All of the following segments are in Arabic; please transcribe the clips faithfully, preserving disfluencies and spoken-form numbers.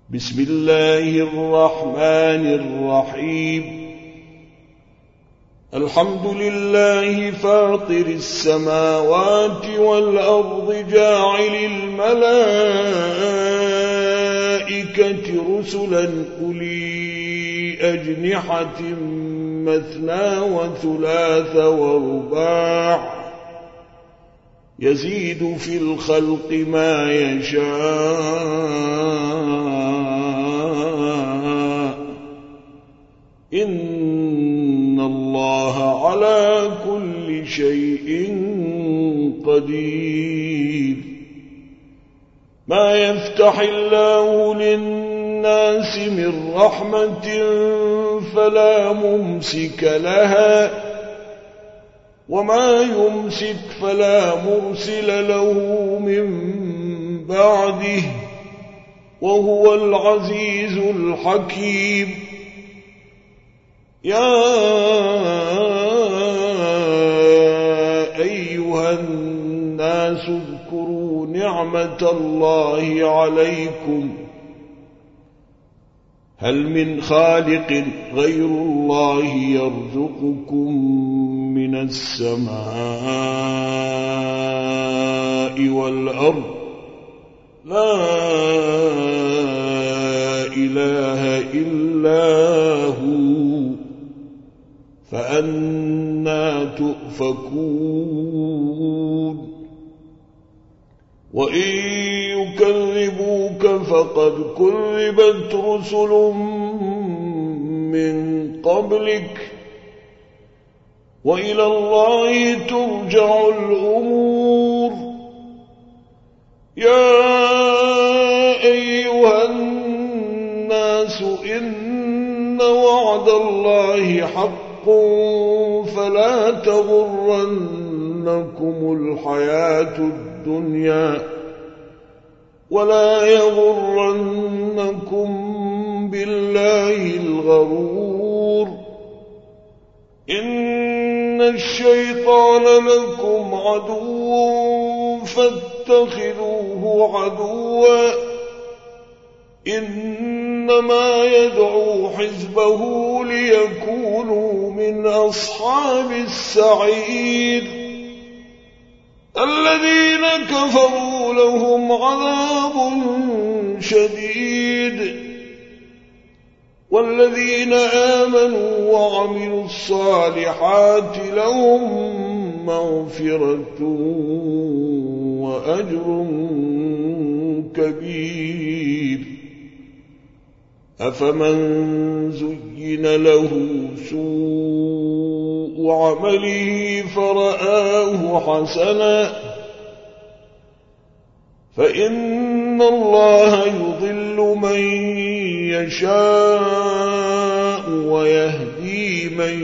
بسم الله الرحمن الرحيم الحمد لله فاطر السماوات والأرض جاعل الملائكة رسلا أولي أجنحة مثنى وثلاث ورباع يزيد في الخلق ما يشاء إن الله على كل شيء قدير. ما يفتح الله للناس من رحمة فلا ممسك لها وما يمسك فلا مرسل له من بعده وهو العزيز الحكيم. يا أيها الناس اذكروا نعمة الله عليكم هل من خالق غير الله يرزقكم من السماء والأرض؟ لا إله إلا هو فأنى تؤفكون. وإن يكذبوك فقد كذبت رسل من قبلك وإلى الله ترجع الأمور. يا أيها الناس إن وعد الله حق فلا تغرنكم الحياة الدنيا ولا يغرنكم بالله الغرور. إن الشيطان لكم عدو فاتخذوه عدوا إنما يدعو حزبه ليكونوا من أصحاب السعير. الذين كفروا لهم عذاب شديد والذين آمنوا وعملوا الصالحات لهم مغفرة وأجر كبير. أفمن زين له سوء عمله فرآه حسنا فإن الله يضل من يشاء ويهدي من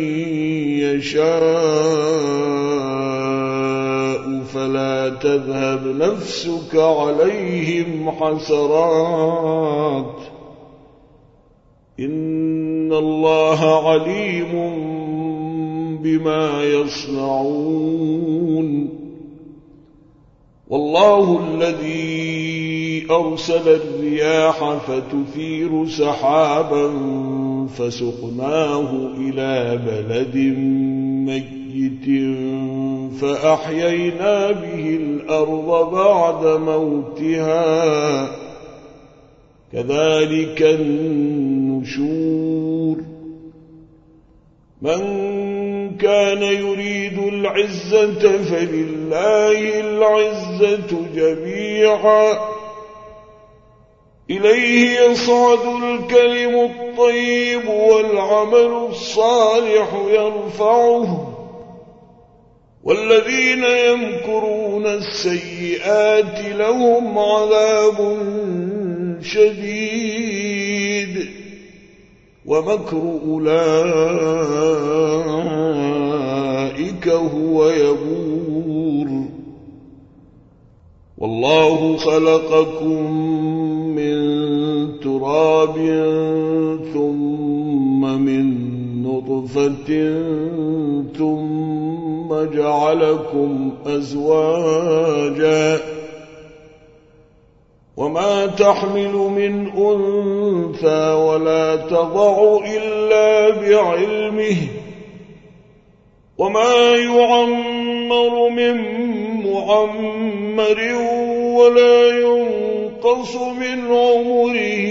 يشاء فلا تذهب نفسك عليهم حسرات إن الله عليم بما يصنعون. والله الذي أرسل الرياح فتثير سحابا فسقناه إلى بلد ميت فأحيينا به الأرض بعد موتها كذلك النشور. من كان يريد العزة فلله العزة جميعا إليه يصعد الكلم الطيب والعمل الصالح يرفعه والذين يمكرون السيئات لهم عذاب شديد ومكر أولئك هو يبور. والله خلقكم من تراب ثم من نطفة ثم جعلكم أزواجا وما تحمل من أنثى ولا تضع إلا بعلمه وما يعمر من معمر ولا ينقص من عمره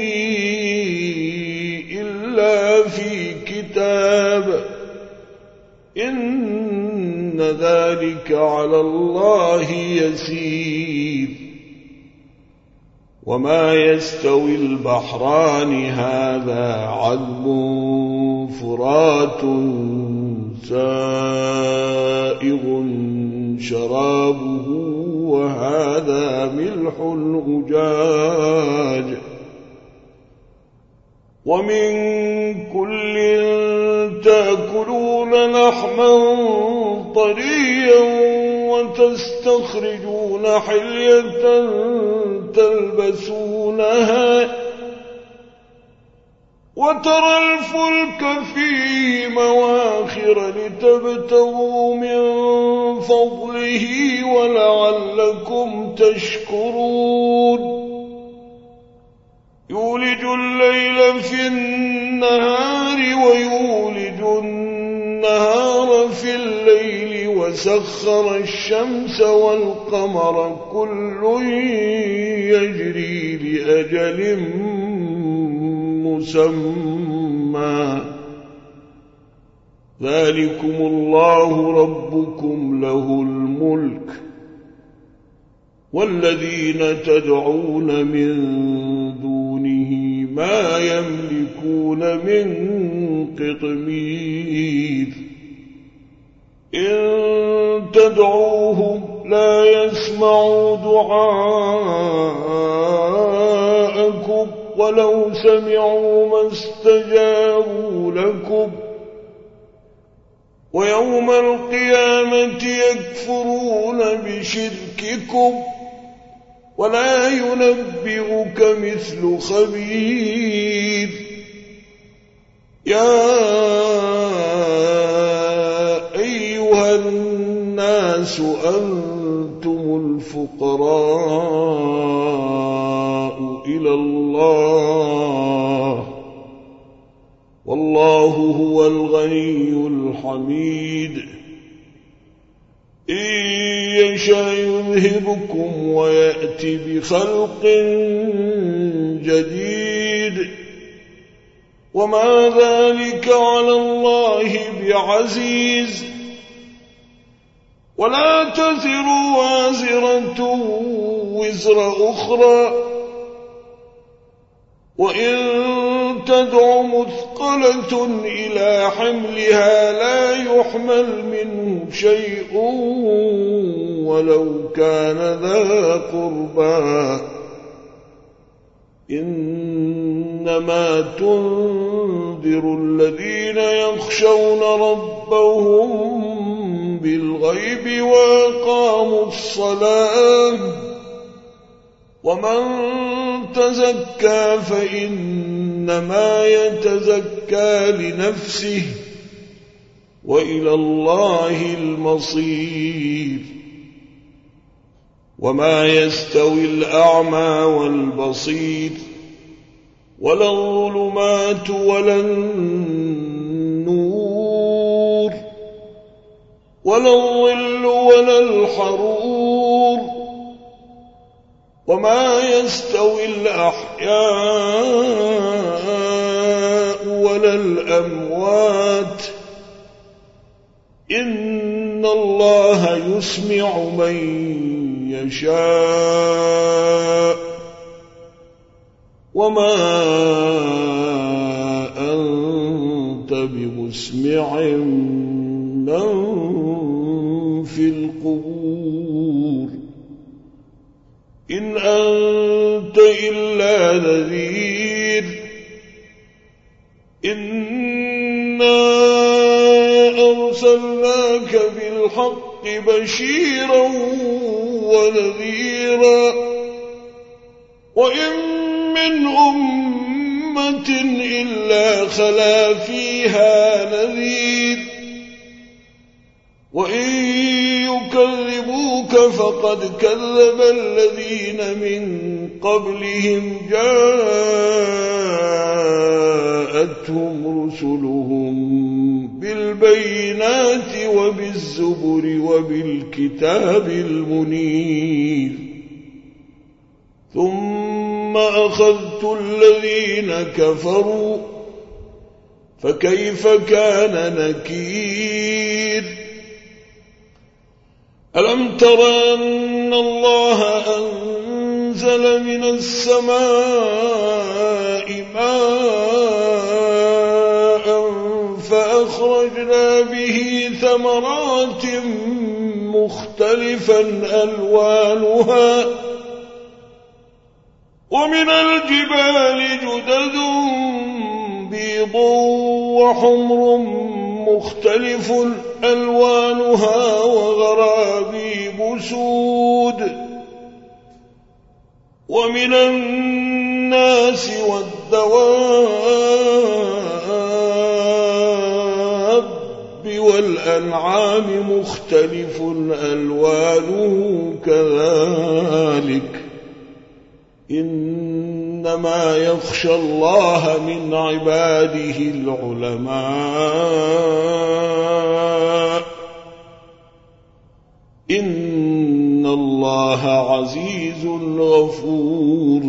إلا في كتاب إن ذلك على الله يسير وما يستوي البحران هذا عذب فرات سائغ شرابه وهذا ملح أجاج ومن كل تأكلون لحما طريا وتستخرجون حلية تلبسونها وترى الفلك فيه مواخر لتبتغوا من فضله ولعلكم تشكرون يولج الليل في النهار ويولج النهار في الليل وسخر الشمس والقمر كل يجري لأجل مسمى ذلكم الله ربكم له الملك والذين تدعون من دونه ما يملكون من قطمير إن تدعوهم لا يسمعوا دعاءكم ولو سمعوا ما استجابوا لكم ويوم القيامة يكفرون بشرككم ولا ينبئك مثل خبير يا أيها الناس أنتم الفقراء إلى الله والله هو الغني الحميد إن يشاء يذهبكم ويأتي بخلق جديد وما ذلك على الله بعزيز ولا تزر وازرة وزر أخرى وإن تدع مثقلة إلى حملها لا يحمل منه شيء ولو كان ذا قربى إنما تنذر الذين يخشون ربهم بالغيب وأقاموا الصلاة ومن تزكى فإنما يتزكى لنفسه وإلى الله المصير وما يستوي الأعمى والبصير ولا الظلمات ولا النور ولا الظل ولا الحرور وما يستوي الأحياء ولا الأموات إن الله يسمع من يشاء وما أنت بمسمع من في القبور إن أنت إلا نذير إنا أرسلناك بالحق بشيرا ونذيرا وإن من أمة إلا خلا فيها نذير وإن يكذبوك يكذبوك فقد كذب الذين من قبلهم جاءتهم رسلهم بالبينات وبالزبر وبالكتاب المنير ثم أخذت الذين كفروا فكيف كان نكير ألم تر أن الله أنزل من السماء ماء فأخرجنا به ثمرات مختلفا ألوانها ومن الجبال جدد بيض وحمر مختلف ألوانها وغرابيب سود ومن الناس والدواب والأنعام مختلف ألوانه كذلك إنما يخشى الله من عباده العلماء إن الله عزيز غفور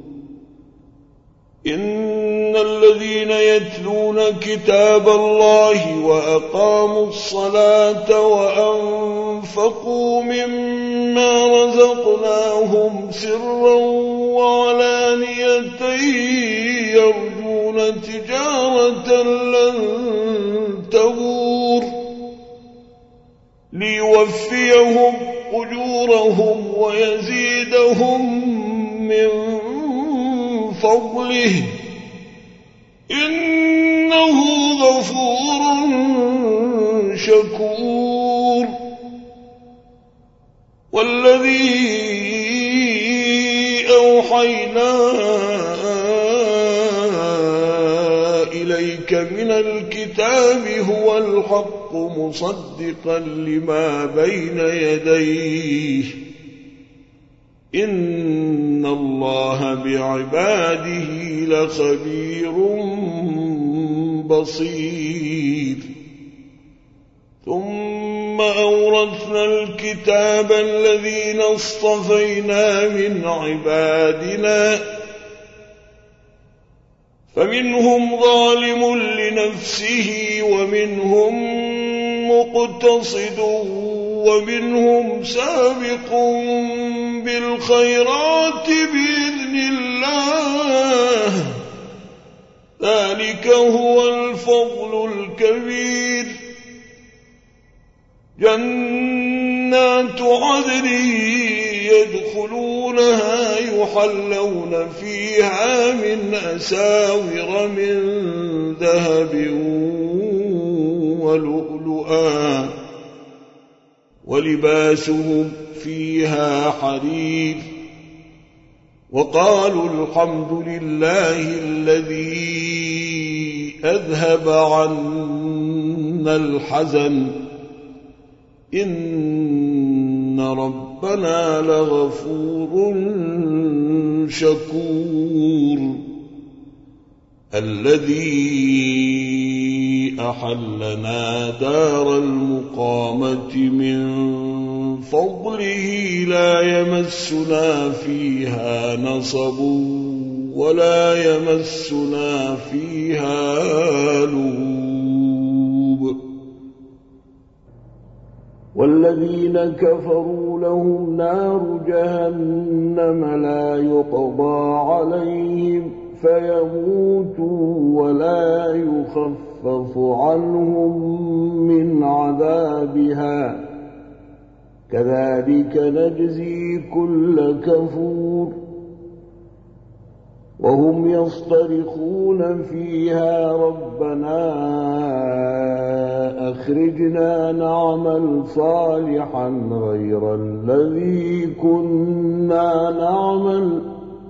إن الذين يتلون كتاب الله وأقاموا الصلاة وأنفقوا مما رزقناهم سرا وعلانية يرجون تجارة لن تبور ليوفيهم أجورهم ويزيدهم من فضله إنه غفور شكور والذي أوحينا إليك من الكتاب هو الحق مصدقا لما بين يديه إن الله بعباده لخبير بصير ثم أورثنا الكتاب الذين اصطفينا من عبادنا فمنهم ظالم لنفسه ومنهم مقتصد ومنهم سابق بالخيرات بإذن الله ذلك هو الفضل الكبير جنات عدن يدخلونها يحلون فيها من أساور من ذهب ولؤلؤا ولباسهم فيها حرير وقالوا الحمد لله الذي أذهب عنا الحزن إن ربنا لغفور شكور الذي أحلنا دار المقامة من فضله لا يمسنا فيها نصب ولا يمسنا فيها لغوب والذين كفروا لهم نار جهنم لا يقضى عليهم فيموتوا ولا يخفف عنهم من عذابها كذلك نجزي كل كفور وهم يصطرخون فيها ربنا أخرجنا نعمل صالحا غير الذي كنا نعمل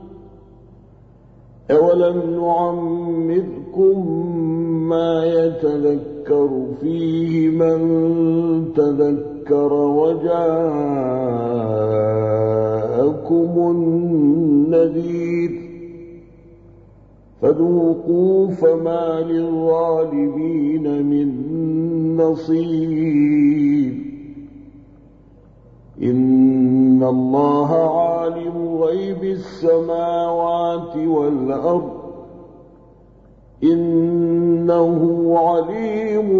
أولم نعمركم ما يتذكر فيه من تذكر ذكر وجاءكم النذير فذوقوا فما للظالمين من نصير إن الله عالم غيب السماوات والأرض إنه عليم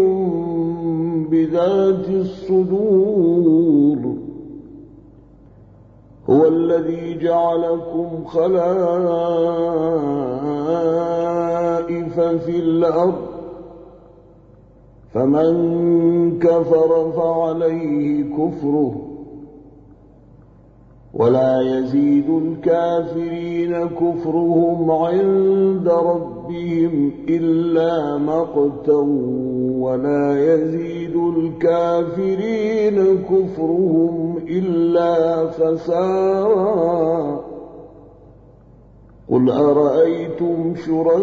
بذات الصدور هو الذي جعلكم خلائف في الأرض فمن كفر فعليه كفره ولا يزيد الكافرين كفرهم عند ربهم إلا مقتا ولا يزيد الكافرين كفرهم إلا خسارا قل أرأيتم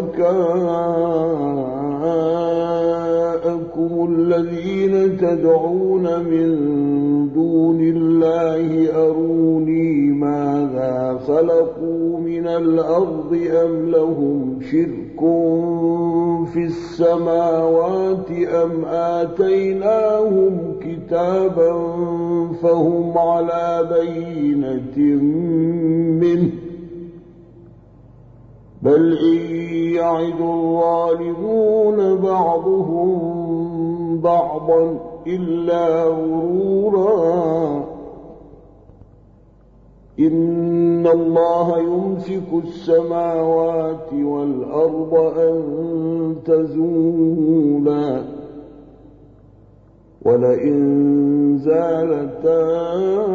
شركاءكم الذين تدعون من دون الله أروني ماذا خلقوا من الأرض أم لهم شرك في السماوات أم آتيناهم كتابا فهم على بينة منه بل إن يعد الظالمون بعضهم بعضا إلا غرورا إن الله يمسك السماوات والأرض أن تزولا ولئن زالتا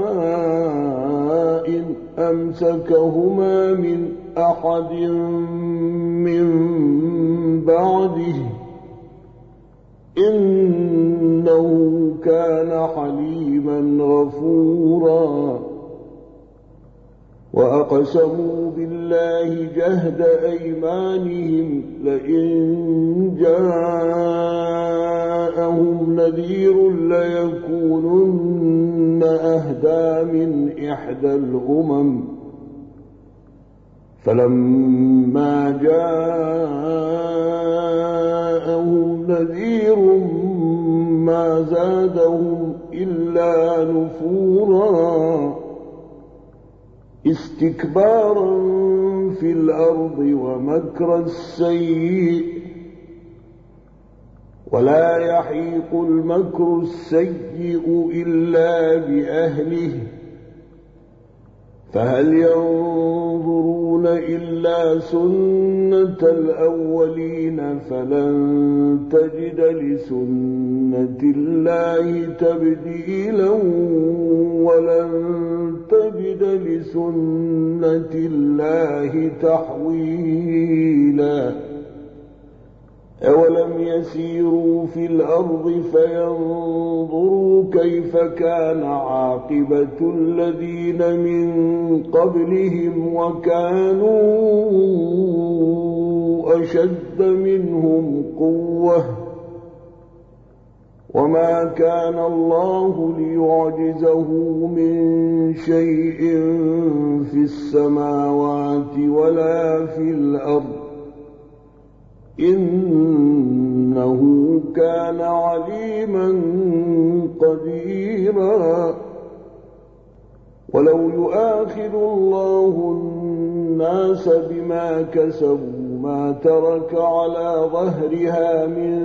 إن أمسكهما من أحد من بعده إنه كان حليما غفورا وأقسموا بالله جهد أيمانهم لئن جاءهم نذير ليكونن أهدى من إحدى الأمم فلما جاءهم نذير ما زادهم إلا نفورا استكبارا في الأرض ومكر السيء ولا يحيق المكر السيء إلا بأهله فهل ينظرون إلا سنة الأولين فلن تجد لسنة الله تبديلا ولن تجد لسنة الله تحويلا أولم يسيروا في الأرض فينظروا كيف كان عاقبة الذين من قبلهم وكانوا أشد منهم قوة وما كان الله ليعجزه من شيء في السماوات ولا في الأرض إنه كان عليما قديرا ولو يؤاخذ الله الناس بما كسبوا ما ترك على ظهرها من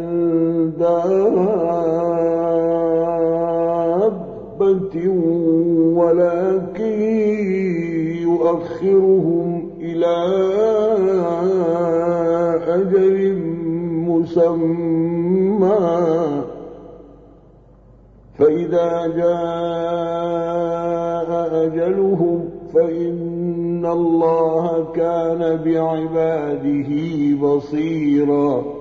دابة ولكن يؤخرهم إلى أجل مسمى فإذا جاء أجلهم فإن الله كان بعباده بصيرا